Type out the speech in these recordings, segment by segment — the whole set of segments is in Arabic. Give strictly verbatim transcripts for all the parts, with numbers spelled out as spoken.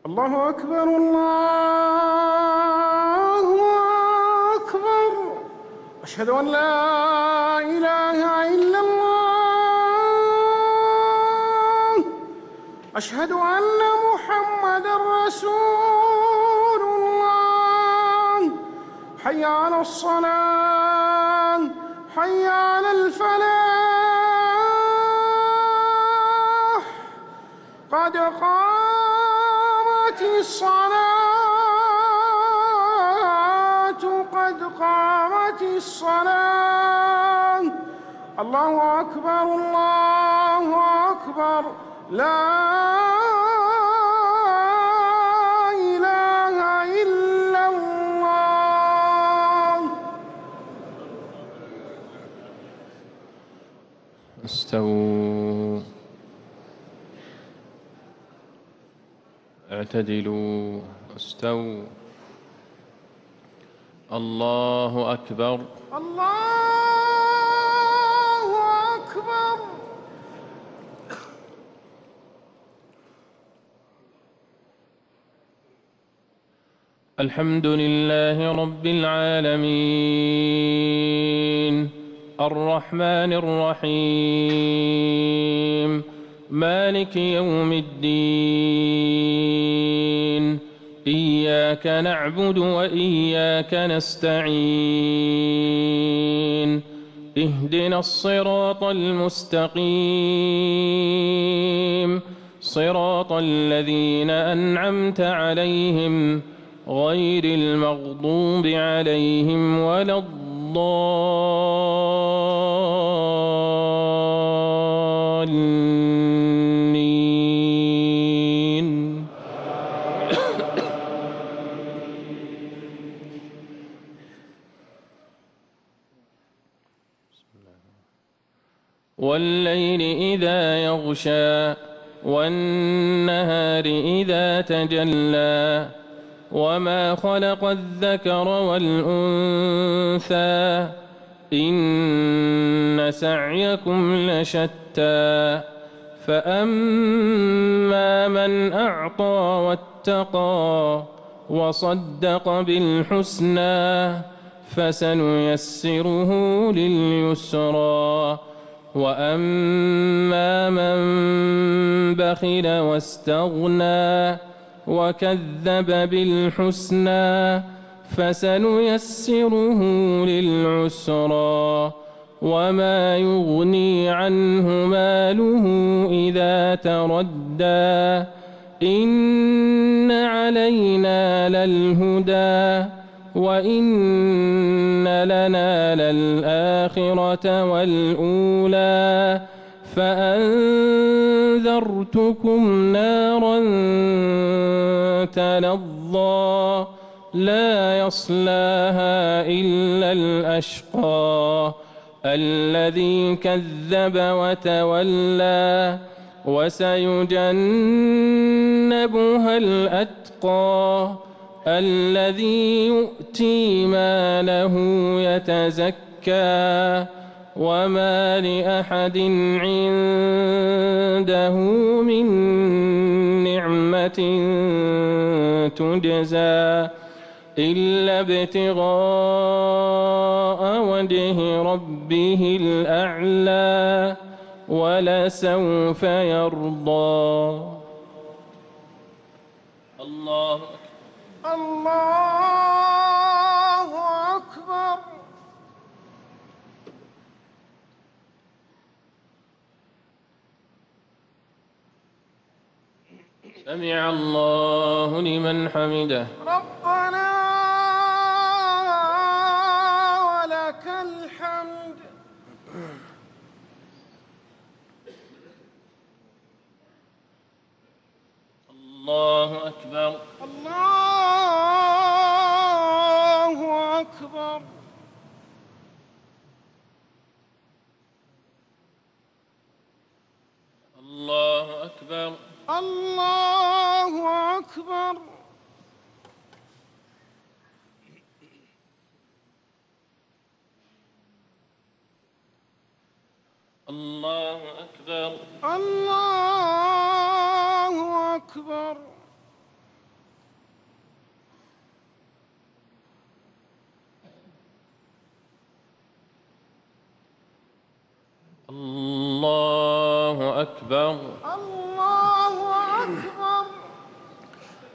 الله أكبر الله أكبر. أشهد أن لا إله إلا الله. أشهد أن محمدًا رسول الله. حي على الصلاة، حي على الفلاح، قد قامت الصلاة، قد قامت الصلاة. الله أكبر الله أكبر. لا إله إلا الله. استووا، اعتدلوا، استووا. الله أكبر الله أكبر. الحمد لله رب العالمين، الرحمن الرحيم، مالك يوم الدين. إياك نعبد وإياك نستعين. اهدنا الصراط المستقيم، صراط الذين أنعمت عليهم غير المغضوب عليهم ولا الضالين. والليل إذا يغشى، والنهار إذا تجلى، وما خلق الذكر والأنثى، إن سعيكم لشتى. فأما من أعطى واتقى وصدق بالحسنى فسنيسره لليسرى. وأما من بخل واستغنى وكذب بالحسنى فسنيسره للعسرى. وما يغني عنه ماله إذا تردى. إن علينا للهدى، وإن لنا للآخرة والأولى. فأنذرتكم نارا تلظى، لا يصلاها إلا الأشقى الذي كذب وتولى. وسيجنبها الأتقى الذي يؤتي ماله يتزكى. وما لأحد عنده من نعمة تجزى إلا ابتغاء وجه ربه الأعلى، ولسوف يرضى. الله الله أكبر. سمع الله لمن حمده. ربنا ولك الحمد. الله أكبر الله أكبر. الله أكبر الله أكبر. الله أكبر الله أكبر.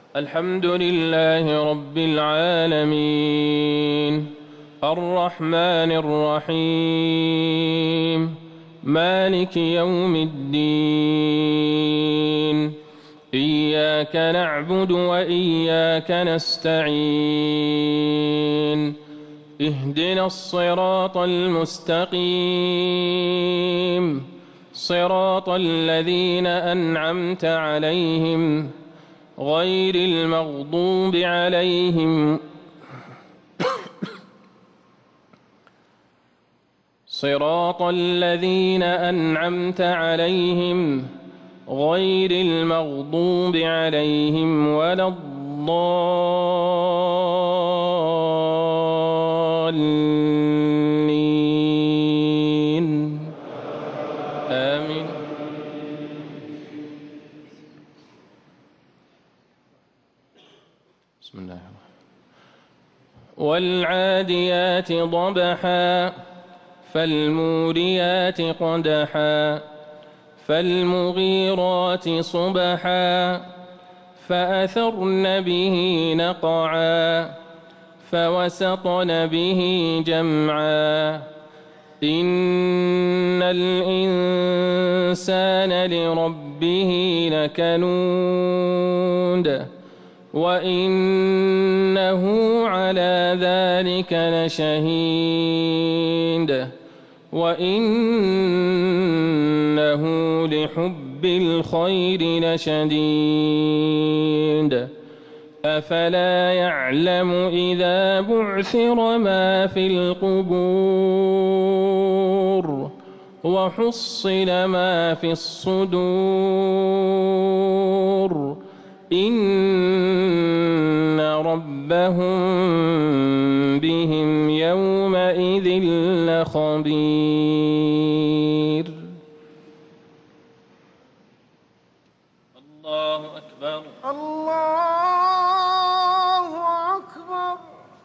الحمد لله رب العالمين الرحمن الرحيم مالك يوم الدين إياك نعبد وإياك نستعين اهدنا الصراط المستقيم صراط الذين أنعمت عليهم غير المغضوب عليهم صراط الذين أنعمت عليهم غير المغضوب عليهم ولا الضالين آمين. بسم الله الرحمن الرحيم والعاديات ضبحا فالموريات قدحا فالمغيرات صبحا فأثرن به نقعا فوسطن به جمعا إن الإنسان لربه لكنود وإنه على ذلك لشهيد وإنه لحب الخير لشديد أفلا يعلم إذا بعثر ما في القبور وحصل ما في الصدور إن ربهم بهم يومئذ لخبير. الله أكبر. الله أكبر.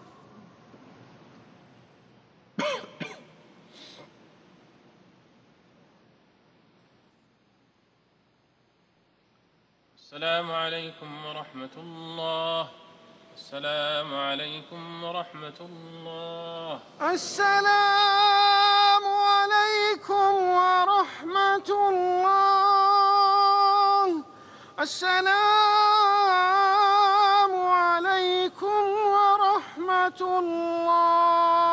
السلام عليكم ورحمة الله. السلام عليكم ورحمة الله. السلام عليكم ورحمة الله. السلام عليكم ورحمة الله.